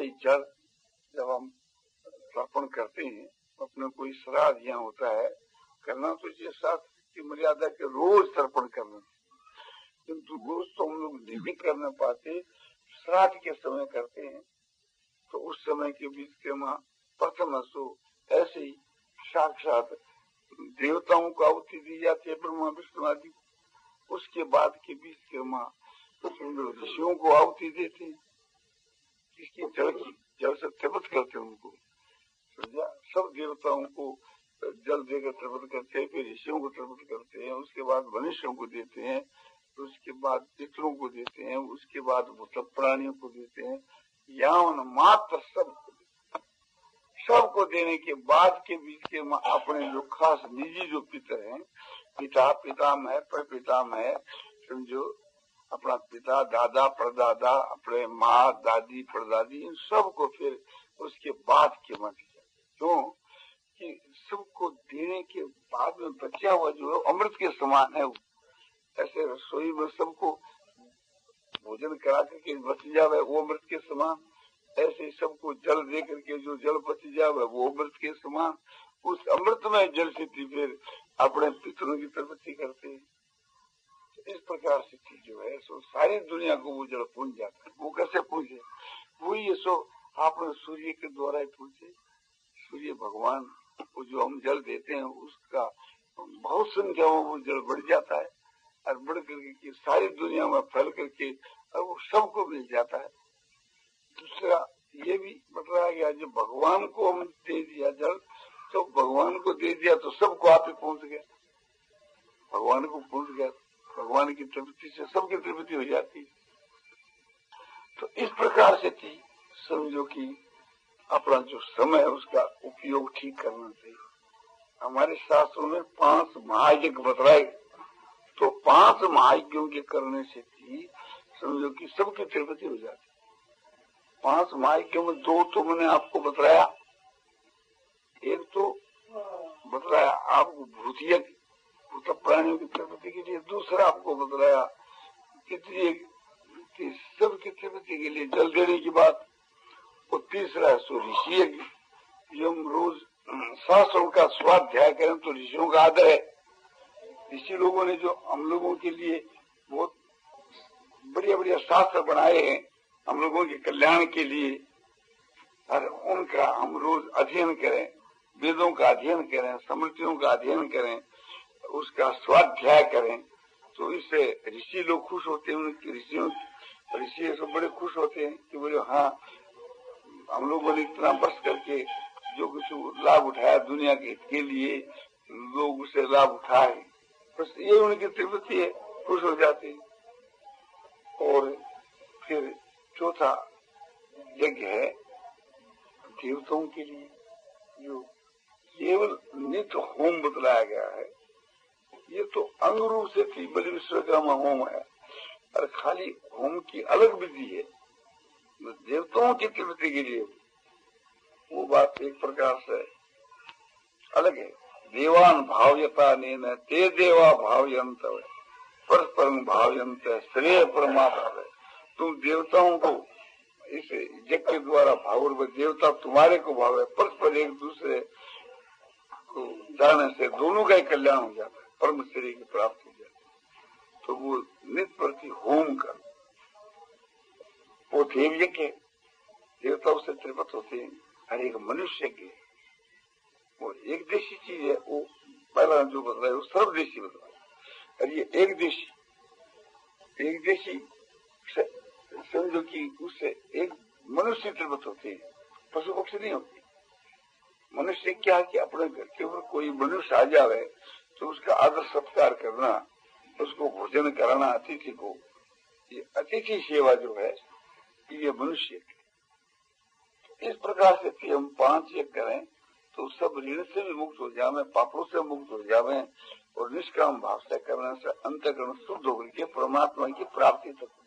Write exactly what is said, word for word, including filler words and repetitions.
ऐसे ही जल जब हम तर्पण करते हैं, अपने कोई श्राद्ध यहाँ होता है करना, तो ये शास्त्र की मर्यादा के रोज तर्पण करना, किंतु रोज तो हम लोग नहीं कर पाते, श्राद्ध के समय करते हैं। तो उस समय के बीच के माँ प्रथम असो ऐसे ही साक्षात देवताओं को आहुति दी जाती है, ब्रह्मा विष्णु आदि। उसके बाद के बीच के माँ ऋषियों को आहुति देते हैं, किसकी जल की, जल से तृप्त करते हैं उनको, सब देवताओं को जल देकर तृप्त करते हैं, फिर ऋषियों को तृप्त करते हैं, उसके बाद मनुष्यों को देते हैं, उसके बाद पितरों को देते हैं, उसके बाद सब प्राणियों को देते हैं, यहाँ मात्र सब सबको देने के बाद के बीच के अपने जो खास निजी जो पितर हैं, पिता पितामह प्रपितामह, समझो अपना पिता दादा परदादा, अपने माँ दादी परदादी, इन सबको फिर उसके बाद के मत क्यों कि सबको देने के बाद में बचा हुआ जो है अमृत के समान है। ऐसे रसोई में सबको भोजन करा करके बच जावे वो अमृत के समान, ऐसे सबको जल दे करके जो जल बच जावे वो अमृत के समान। उस अमृत में जल से फिर अपने पितरों की प्रवृत्ति करते हैं। तो इस प्रकार से जो है सो सारी दुनिया को वो जल पूछ जाता है। वो कैसे पूछे? वो ये सो आपने सूर्य के द्वारा ही पूछे। सूर्य भगवान को जो हम जल देते हैं उसका बहुत संख्या में वो जल बढ़ जाता है और बढ़ करके सारी दुनिया में फैल करके और वो सबको मिल जाता है। दूसरा ये भी बताया गया जो भगवान को हम दे दिया जल, तो भगवान को दे दिया तो सबको आप ही पहुंच गया, भगवान को पहुंच गया, भगवान की तृप्ति से सबकी तृप्ति हो जाती है। तो इस प्रकार से थी समझो कि अपना जो समय है उसका उपयोग ठीक करना चाहिए। हमारे शास्त्रों में पांच महायज्ञ बतलाए, तो पांच महायज्ञों के करने से थी समझो कि सबकी तृप्ति हो जाती। पांच महायज्ञों में दो तो मैंने आपको बतलाया, एक तो बतलाया आपको भूतिया भूत प्राणियों की तृप्ति के लिए, दूसरा आपको बतलाया कि सबकी तृप्ति के लिए जल देने की बात, और तीसरा है सो ऋषि जो हम रोज शास्त्रों का स्वाध्याय करें तो ऋषियों का आदर है। ऋषि लोगों ने जो हम लोगों के लिए बहुत बढ़िया बढ़िया शास्त्र बनाए हैं हम लोगों के कल्याण के लिए, और उनका हम रोज अध्ययन करें, वेदों का अध्ययन करें, स्मृतियों का अध्ययन करें, उसका स्वाध्याय करें, तो इससे ऋषि लोग खुश होते हैं। उनके ऋषियों ऋषि सब बड़े खुश होते हैं कि बोले हाँ हम लोगों ने इतना बस करके जो कुछ लाभ उठाया दुनिया के हित के लिए, लोग उसे लाभ उठाए, बस ये उनकी तृप्ति है, खुश हो जाते हैं। और फिर चौथा यज्ञ है देवताओं के लिए, जो केवल नित्य होम बतलाया गया है। ये तो अंग रूप से थी बलि विश्वकर्मा होम है, और खाली होम की अलग विधि है देवताओं की तृप्ति के लिए, वो बात एक प्रकार से अलग है। देवान भाव्यता नेन ते देवा भाव्यंत परस्पर भाव्यंत श्रेय परमात्मा। तुम देवताओं को इस यज्ञ के द्वारा भाव, देवता तुम्हारे को भाव है, परस्पर एक दूसरे को जाने से दोनों का ही कल्याण हो जाता है, परम श्रेय की प्राप्त हो जाती है। तो वो नित्य प्रति होम कर वो देव यज्ञ देवताओं से तृप्त होते हैं। हर एक मनुष्य के वो एक देशी चीज है, वो पहला जो बदला है वो सर्वदेशी बदला है। और ये एक देशी एक देशी समझो कि उससे एक मनुष्य तृप्त होते हैं, पशु पक्षी नहीं होते। मनुष्य क्या कि अपने घर के ऊपर कोई मनुष्य आ जावे तो उसका आदर सत्कार करना, उसको भोजन कराना, अतिथि को, ये अतिथि सेवा जो है ये मनुष्य के। इस प्रकार से हम पांच यज्ञ करें तो सब ऋण से भी मुक्त हो जावे, पापों से मुक्त हो जावे, और निष्काम भाव से करने से अंतःकरण शुद्ध होकर के परमात्मा की प्राप्ति तक